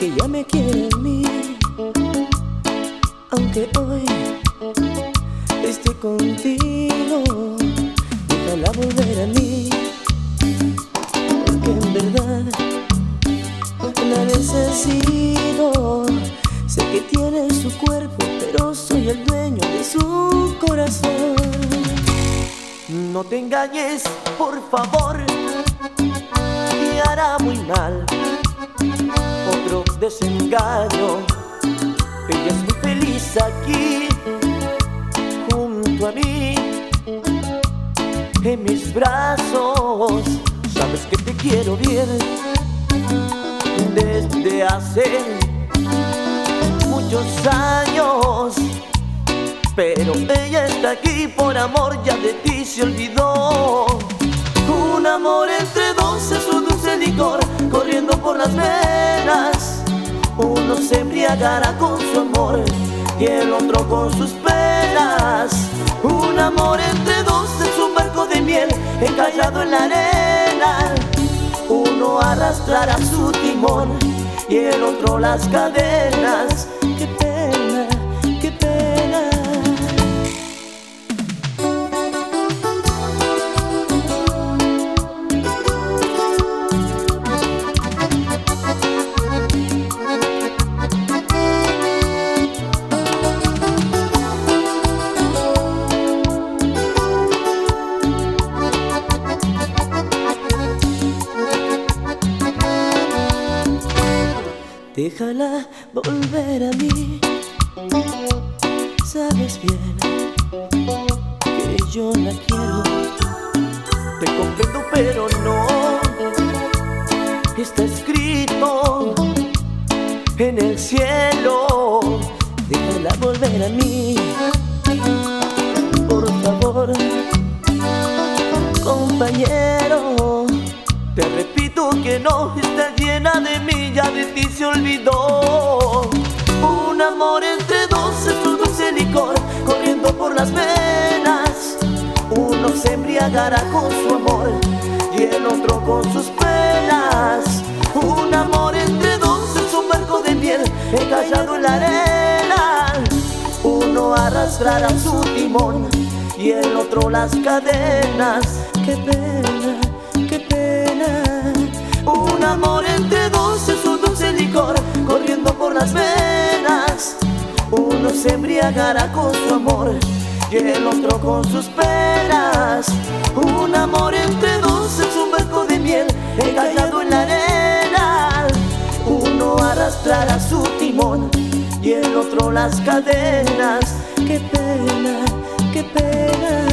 que ella me quiere a mí, aunque hoy esté contigo. Déjala volver a mí, porque en verdad la necesito. Sé que tiene su cuerpo, pero soy el dueño de su corazón. No te engañes, por favor, te hará muy mal otro desengaño. Ella es muy feliz aquí, junto a mí, en mis brazos. Sabes que te quiero bien desde hace muchos años, pero ella está aquí por amor, ya de ti se olvidó. Un amor entre dos es un dulce licor corriendo por las venas. Uno se embriagará con su amor y el otro con sus penas. Un amor entre dos es un barco de miel encallado en la arena. Uno arrastrará su timón y el otro las cadenas. Qué pena, qué pena. Déjala volver a mí. Sabes bien que yo la quiero. Te comprendo, pero no está escrito en el cielo. Déjala volver a mí, por favor, compañero. Te repito que no está llena de mí, ya de ti se olvidó. Un amor entre dos es un dulce licor corriendo por las venas. Uno se embriagará con su amor y el otro con sus penas. Un amor entre dos es un barco de miel encallado en la arena. Uno arrastrará su timón y el otro las cadenas. Qué pena, qué pena. Un amor entre dos es un dulce licor corriendo por las venas. Uno se embriagará con su amor y el otro con sus penas. Un amor entre dos es un barco de miel encallado en la arena. Uno arrastrará su timón y el otro las cadenas. Qué pena, qué pena.